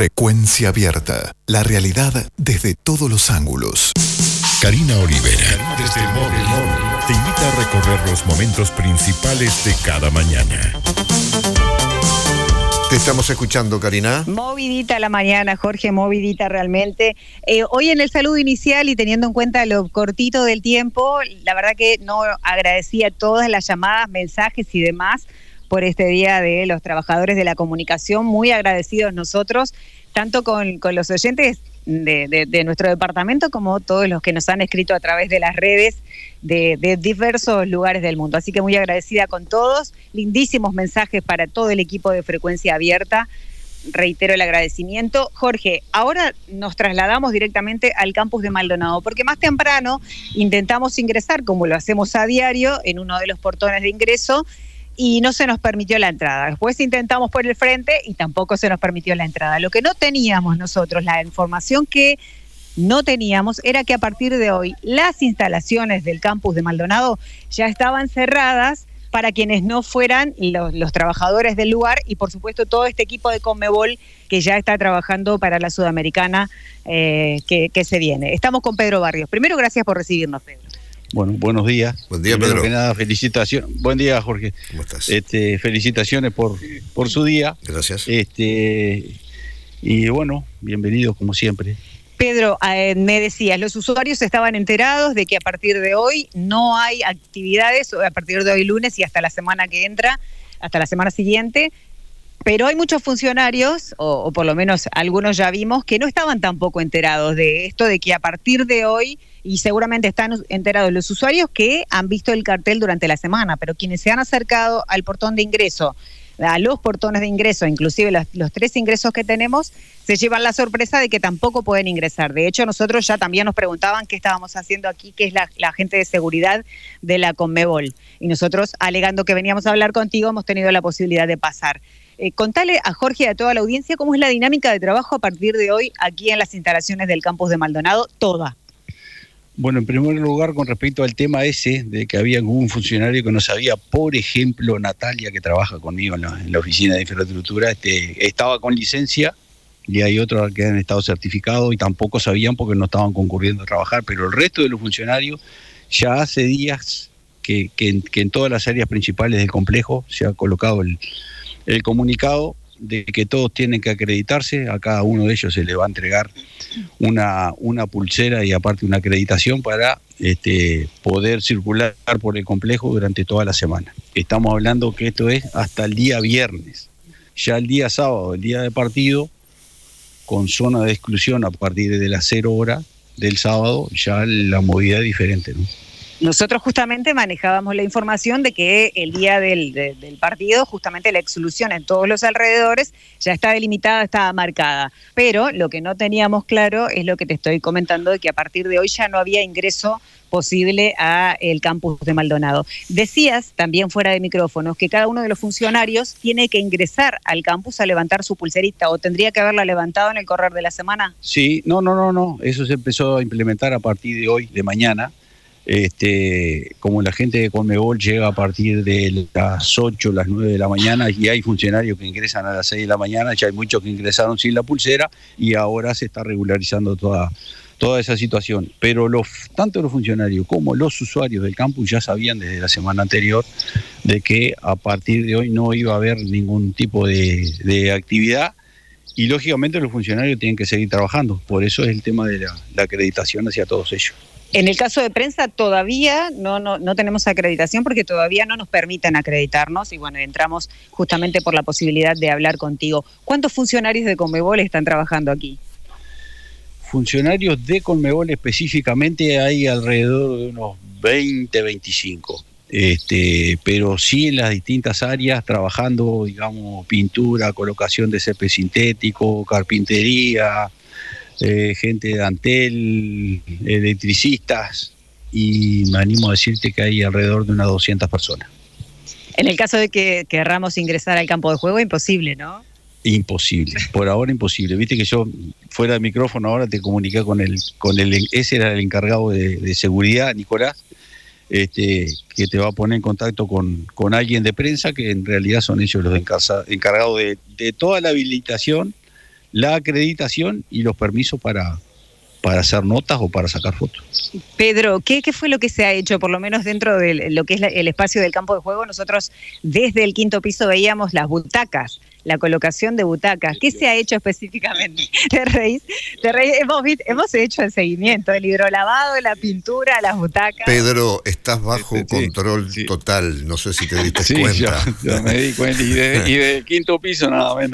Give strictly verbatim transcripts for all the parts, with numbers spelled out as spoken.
Frecuencia Abierta, la realidad desde todos los ángulos. Karina Olivera, desde el móvil, te invita a recorrer los momentos principales de cada mañana. Te estamos escuchando, Karina. Movidita la mañana, Jorge, movidita realmente. Eh, hoy en el saludo inicial y teniendo en cuenta lo cortito del tiempo, la verdad que no agradecía todas las llamadas, mensajes y demás por este día de los trabajadores de la comunicación, muy agradecidos nosotros, tanto con, con los oyentes de, de, de nuestro departamento como todos los que nos han escrito a través de las redes de, de diversos lugares del mundo. Así que muy agradecida con todos, lindísimos mensajes para todo el equipo de Frecuencia Abierta. Reitero el agradecimiento. Jorge, ahora nos trasladamos directamente al campus de Maldonado, porque más temprano intentamos ingresar, como lo hacemos a diario, en uno de los portones de ingreso, y no se nos permitió la entrada. Después intentamos por el frente y tampoco se nos permitió la entrada. Lo que no teníamos nosotros, la información que no teníamos, era que a partir de hoy las instalaciones del campus de Maldonado ya estaban cerradas para quienes no fueran los, los trabajadores del lugar y por supuesto todo este equipo de Conmebol que ya está trabajando para la Sudamericana eh, que, que se viene. Estamos con Pedro Barrios. Primero, gracias por recibirnos, Pedro. Bueno, buenos días. Buen día, Primero Pedro. que nada, felicitaciones. Buen día, Jorge. ¿Cómo estás? Este, felicitaciones por, por su día. Gracias. Este, y bueno, bienvenidos como siempre. Pedro, eh, me decías, los usuarios estaban enterados de que a partir de hoy no hay actividades, a partir de hoy lunes y hasta la semana que entra, hasta la semana siguiente, pero hay muchos funcionarios, o, o por lo menos algunos ya vimos, que no estaban tampoco enterados de esto, de que a partir de hoy, y seguramente están enterados los usuarios que han visto el cartel durante la semana, pero quienes se han acercado al portón de ingreso, a los portones de ingreso, inclusive los, los tres ingresos que tenemos, se llevan la sorpresa de que tampoco pueden ingresar. De hecho, nosotros ya también nos preguntaban qué estábamos haciendo aquí, que es la, la gente de seguridad de la Conmebol. Y nosotros, alegando que veníamos a hablar contigo, hemos tenido la posibilidad de pasar. Eh, contale a Jorge y a toda la audiencia cómo es la dinámica de trabajo a partir de hoy aquí en las instalaciones del campus de Maldonado, toda. Bueno, en primer lugar, con respecto al tema ese, de que había algún funcionario que no sabía, por ejemplo, Natalia, que trabaja conmigo en la, en la oficina de infraestructura, este, estaba con licencia, y hay otros que han estado certificados y tampoco sabían porque no estaban concurriendo a trabajar, pero el resto de los funcionarios ya hace días que, que, en, que en todas las áreas principales del complejo se ha colocado el, el comunicado de que todos tienen que acreditarse. A cada uno de ellos se le va a entregar una, una pulsera y aparte una acreditación para este, poder circular por el complejo durante toda la semana. Estamos hablando que esto es hasta el día viernes. Ya el día sábado, el día de partido, con zona de exclusión a partir de las cero horas del sábado, ya la movida es diferente, ¿no? Nosotros justamente manejábamos la información de que el día del, de, del partido, justamente la exclusión en todos los alrededores ya está delimitada, está marcada. Pero lo que no teníamos claro es lo que te estoy comentando, de que a partir de hoy ya no había ingreso posible a el campus de Maldonado. Decías, también fuera de micrófonos, que cada uno de los funcionarios tiene que ingresar al campus a levantar su pulserita, o tendría que haberla levantado en el correr de la semana. Sí, no, no, no, no. Eso se empezó a implementar a partir de hoy, de mañana. Este, como la gente de Conmebol llega a partir de las ocho, las nueve de la mañana, y hay funcionarios que ingresan a las seis de la mañana, ya hay muchos que ingresaron sin la pulsera y ahora se está regularizando toda, toda esa situación. Pero los, tanto los funcionarios como los usuarios del campus ya sabían desde la semana anterior de que a partir de hoy no iba a haber ningún tipo de, de actividad. Y lógicamente los funcionarios tienen que seguir trabajando, por eso es el tema de la, la acreditación hacia todos ellos. En el caso de prensa todavía no, no, no tenemos acreditación porque todavía no nos permiten acreditarnos y bueno, entramos justamente por la posibilidad de hablar contigo. ¿Cuántos funcionarios de Conmebol están trabajando aquí? Funcionarios de Conmebol específicamente hay alrededor de unos veinte, veinticinco. Este, pero sí en las distintas áreas trabajando, digamos, pintura, colocación de césped sintético, carpintería, eh, gente de Antel, electricistas, y me animo a decirte que hay alrededor de unas doscientas personas. En el caso de que querramos ingresar al campo de juego, imposible, ¿no? Imposible, por ahora imposible. Viste que yo, fuera de micrófono, ahora te comuniqué con el, con el, ese era el encargado de, de seguridad, Nicolás, Este, que te va a poner en contacto con, con alguien de prensa, que en realidad son ellos los encargados de, de toda la habilitación la acreditación y los permisos para, para hacer notas o para sacar fotos. Pedro, ¿qué, ¿qué fue lo que se ha hecho, por lo menos dentro de lo que es la, el espacio del campo de juego? Nosotros desde el quinto piso veíamos las butacas, la colocación de butacas. ¿Qué se ha hecho específicamente? ¿Te reís? ¿Te reís? Hemos, hemos hecho el seguimiento, el hidrolavado, la pintura, las butacas. Pedro, estás bajo Sí, control sí. total, no sé si te diste Sí, cuenta. yo, yo me di cuenta, y de, y de quinto piso nada menos.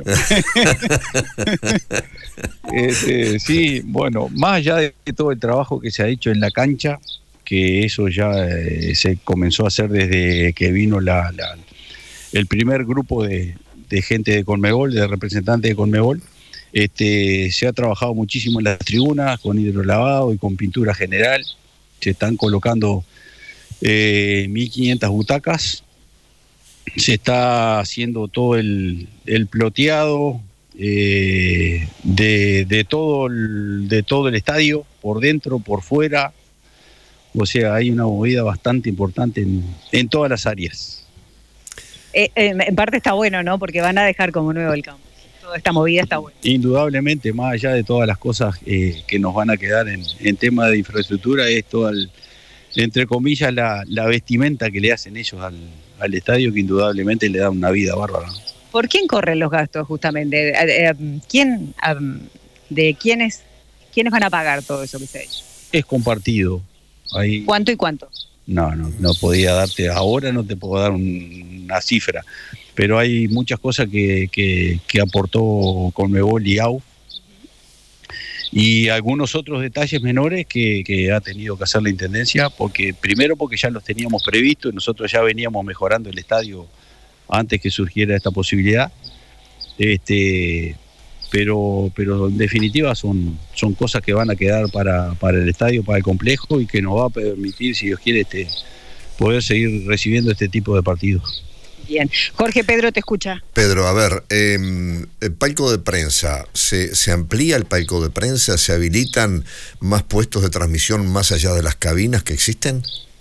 este, sí, bueno, más allá de todo el trabajo que se ha hecho en la cancha, que eso ya eh, se comenzó a hacer desde que vino la, la, el primer grupo de, de gente de Conmebol, de representantes de Conmebol. Este, se ha trabajado muchísimo en las tribunas, con hidrolavado y con pintura general. Se están colocando eh, mil quinientas butacas. Se está haciendo todo el, el ploteado eh, de, de, todo el, de todo el estadio, por dentro, por fuera. O sea, hay una movida bastante importante en, en todas las áreas. Eh, eh, en parte está bueno, ¿no? Porque van a dejar como nuevo el campo. Toda esta movida está buena. Indudablemente, más allá de todas las cosas eh, que nos van a quedar en, en tema de infraestructura, es toda, el, entre comillas, la, la vestimenta que le hacen ellos al, al estadio, que indudablemente le da una vida bárbara. ¿Por quién corren los gastos justamente? Eh, eh, ¿Quién, um, de quiénes, quiénes van a pagar todo eso que se ha hecho? Es compartido. Ahí, ¿Cuánto y cuánto? No, no, no podía darte, ahora no te puedo dar un, una cifra, pero hay muchas cosas que, que, que aportó Conmebol y A U F, y algunos otros detalles menores que, que ha tenido que hacer la Intendencia, porque primero porque ya los teníamos previstos, y nosotros ya veníamos mejorando el estadio antes que surgiera esta posibilidad, este pero pero en definitiva son, son cosas que van a quedar para, para el estadio, para el complejo, y que nos va a permitir, si Dios quiere, este, poder seguir recibiendo este tipo de partidos. Bien. Jorge, Pedro te escucha. Pedro, a ver, eh, el palco de prensa, ¿se, ¿se amplía el palco de prensa? ¿Se habilitan más puestos de transmisión más allá de las cabinas que existen?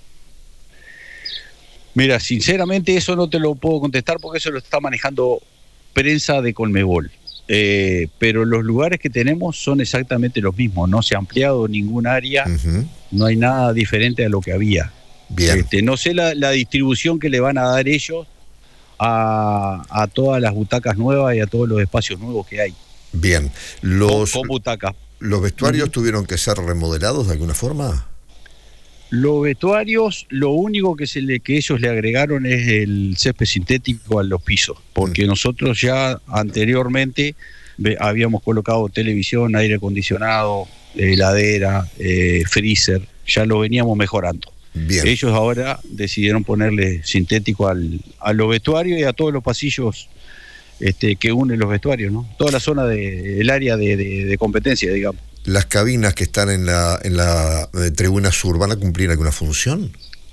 Mira, sinceramente eso no te lo puedo contestar porque eso lo está manejando prensa de Conmebol. Eh, pero los lugares que tenemos son exactamente los mismos, no se ha ampliado ningún área, uh-huh. No hay nada diferente a lo que había. Bien. Este, no sé la, la distribución que le van a dar ellos a, a todas las butacas nuevas y a todos los espacios nuevos que hay. Bien. Los, con, con butacas. ¿Los vestuarios uh-huh. tuvieron que ser remodelados de alguna forma? Los vestuarios, lo único que se le que ellos le agregaron es el césped sintético a los pisos, porque mm. nosotros ya anteriormente ve, habíamos colocado televisión, aire acondicionado, heladera, eh, freezer, ya lo veníamos mejorando. Bien. Ellos ahora decidieron ponerle sintético al, a los vestuarios y a todos los pasillos este, que unen los vestuarios, ¿no? Toda la zona de, el área de, de, de competencia, digamos. ¿Las cabinas que están en la, en la eh, tribuna sur van a cumplir alguna función?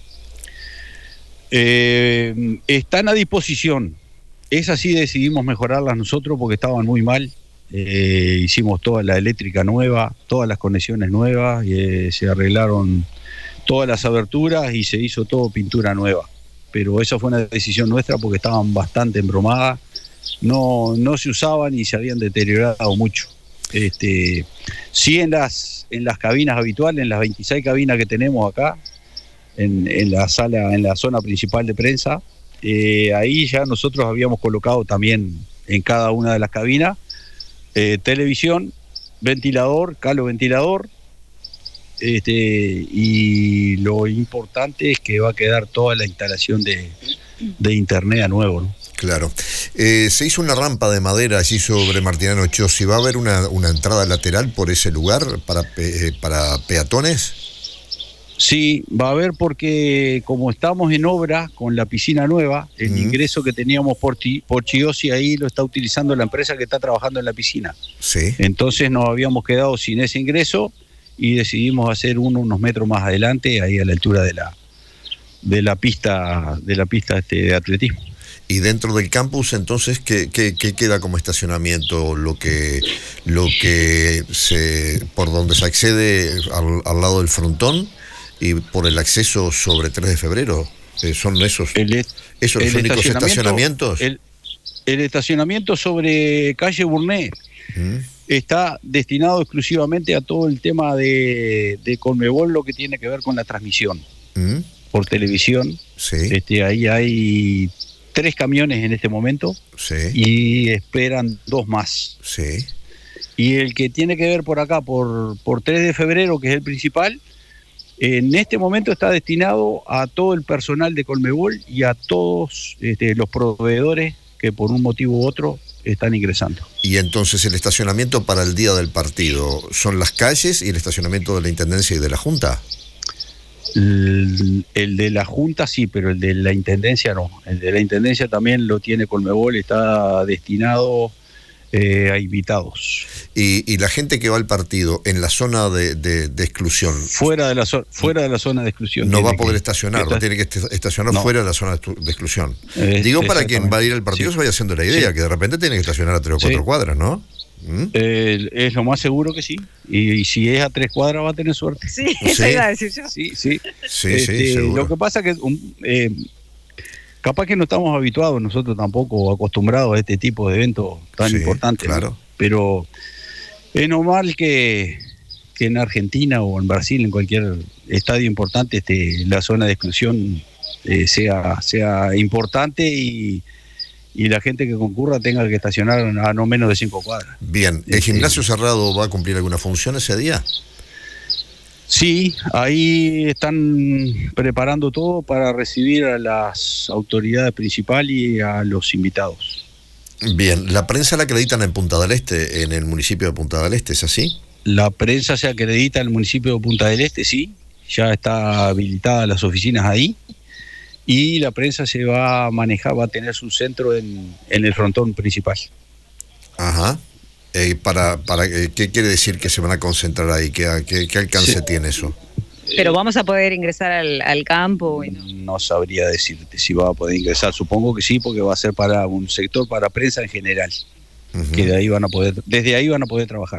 Eh, están a disposición. Esas sí decidimos mejorarlas nosotros porque estaban muy mal. Eh, hicimos toda la eléctrica nueva, todas las conexiones nuevas, y, eh, se arreglaron todas las aberturas y se hizo todo pintura nueva. Pero esa fue una decisión nuestra porque estaban bastante embromadas, no, no se usaban y se habían deteriorado mucho. Este, sí en las en las cabinas habituales, en las veintiséis cabinas que tenemos acá, en, en la sala, en la zona principal de prensa, eh, ahí ya nosotros habíamos colocado también en cada una de las cabinas eh, televisión, ventilador, calo ventilador, este, y lo importante es que va a quedar toda la instalación de, de internet a nuevo, ¿no? Claro. Eh, se hizo una rampa de madera allí sobre Martiniano Chossi. ¿Va a haber una, una entrada lateral por ese lugar para, eh, para peatones? Sí, va a haber porque como estamos en obra con la piscina nueva, el uh-huh. ingreso que teníamos por, por Chiosi ahí lo está utilizando la empresa que está trabajando en la piscina. Sí. Entonces nos habíamos quedado sin ese ingreso y decidimos hacer uno unos metros más adelante, ahí a la altura de la, de la pista, de la pista este, de atletismo. Y dentro del campus, entonces, ¿qué, qué, qué queda como estacionamiento? Lo que, lo que se, por donde se accede al, al lado del frontón y por el acceso sobre tres de febrero, eh, ¿son esos, el, esos el los únicos estacionamientos? El, el estacionamiento sobre calle Burné. ¿Mm? está destinado exclusivamente a todo el tema de, de Conmebol, lo que tiene que ver con la transmisión ¿Mm? por televisión. Sí. Este, ahí hay tres camiones en este momento Sí. y esperan dos más. Sí. Y el que tiene que ver por acá, por, por tres de febrero, que es el principal, en este momento está destinado a todo el personal de Conmebol y a todos este, los proveedores que por un motivo u otro están ingresando. Y entonces el estacionamiento para el día del partido son las calles y el estacionamiento de la Intendencia y de la Junta. El, el de la Junta sí, pero el de la Intendencia no. El de la Intendencia también lo tiene Conmebol, está destinado eh, a invitados. Y, y la gente que va al partido en la zona de, de, de exclusión. Fuera de la, zo- fuera de la zona de exclusión. No va a tiene poder que- estacionar, está- no tiene que est- estacionar No. fuera de la zona de exclu- de exclusión. Eh, Digo, para quien exactamente. va a ir al partido Sí. se vaya haciendo la idea, Sí. que de repente tiene que estacionar a tres o cuatro Sí. cuadras, ¿no? ¿Mm? Eh, es lo más seguro que sí. Y, y si es a tres cuadras va a tener suerte. Sí, eso Sí. iba a decir yo. Sí, sí. Sí, Este, sí, seguro. lo que pasa que um, eh, capaz que no estamos habituados nosotros tampoco, acostumbrados a este tipo de eventos tan Sí, importantes, ¿no? claro. Pero es normal que, que en Argentina o en Brasil, en cualquier estadio importante, este, la zona de exclusión eh, sea, sea importante y, y la gente que concurra tenga que estacionar a no menos de cinco cuadras. Bien, ¿el Este, gimnasio cerrado va a cumplir alguna función ese día? Sí, ahí están preparando todo para recibir a las autoridades principales y a los invitados. Bien, ¿la prensa la acreditan en Punta del Este, en el municipio de Punta del Este, es así? La prensa se acredita en el municipio de Punta del Este, sí, ya está habilitada las oficinas ahí, y la prensa se va a manejar, va a tener su centro en, en el frontón principal. Ajá. Eh, para, para, eh, ¿Qué quiere decir que se van a concentrar ahí? ¿Qué, qué, qué alcance Sí. tiene eso? Pero vamos a poder ingresar al, al campo. y no. No sabría decirte si va a poder ingresar, supongo que sí, porque va a ser para un sector para prensa en general, Ujú. que de ahí van a poder, desde ahí van a poder trabajar,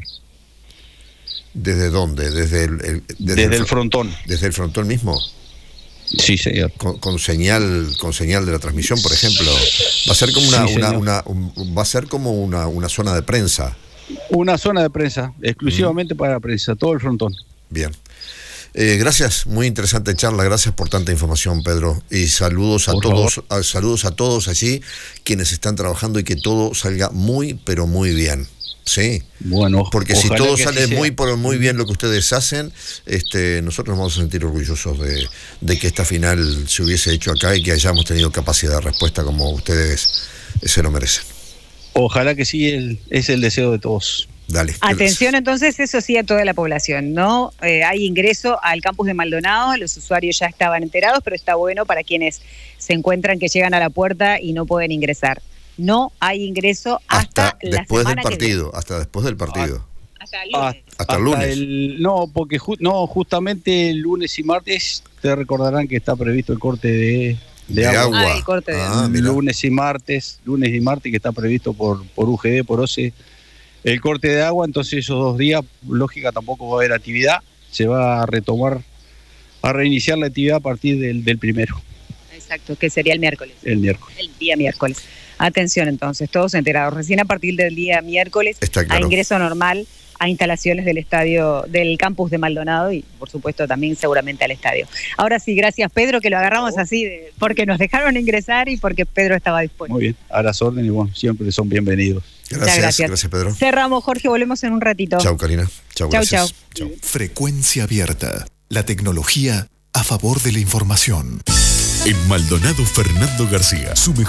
¿Desde dónde? ¿Desde el, el- desde, el fro- frontón. desde el frontón mismo? Sí, señor. Con, con señal con señal de la transmisión, por ejemplo. Va a ser como una, Sí, una, señor. una- un- va a ser como una, una zona de prensa. Una zona de prensa, exclusivamente para prensa, todo el frontón. Bien. Eh, gracias, muy interesante charla, gracias por tanta información, Pedro, y saludos a Por todos, a, saludos a todos allí quienes están trabajando y que todo salga muy, pero muy bien, sí, Bueno, porque si ojalá todo que así sale sea. muy, pero muy bien lo que ustedes hacen, este, nosotros nos vamos a sentir orgullosos de, de que esta final se hubiese hecho acá y que hayamos tenido capacidad de respuesta como ustedes se lo merecen. Ojalá que sí, el, es el deseo de todos. Dale. Atención entonces, eso sí, a toda la población, ¿no? Eh, hay ingreso al campus de Maldonado, los usuarios ya estaban enterados, pero está bueno para quienes se encuentran que llegan a la puerta y no pueden ingresar. No hay ingreso hasta, Hasta la después del semana que partido, hasta después del partido. viene. Hasta el lunes. Hasta el lunes. el- no, porque ju- no, justamente el lunes y martes, te recordarán que está previsto el corte de, de De agua. agua. Ah, el corte de Ah, mira. lunes y martes, lunes y martes que está previsto por, por U G D, por O C E, el corte de agua, entonces esos dos días, lógica, tampoco va a haber actividad, se va a retomar, a reiniciar la actividad a partir del, del primero, Exacto, que sería el miércoles. el miércoles. El día miércoles. Atención entonces, todos enterados. Recién a partir del día miércoles Está a claro. ingreso normal a instalaciones del estadio, del campus de Maldonado y por supuesto también seguramente al estadio. Ahora sí, gracias Pedro, que lo agarramos así, de, porque nos dejaron ingresar y porque Pedro estaba disponible. Muy bien, a las órdenes, bueno, siempre son bienvenidos. Gracias, gracias. gracias, Pedro. Cerramos, Jorge, volvemos en un ratito. Chau, Karina. Chau, Chau, gracias. chau. Chau. Frecuencia abierta. La tecnología a favor de la información. En Maldonado Fernando García, su mejor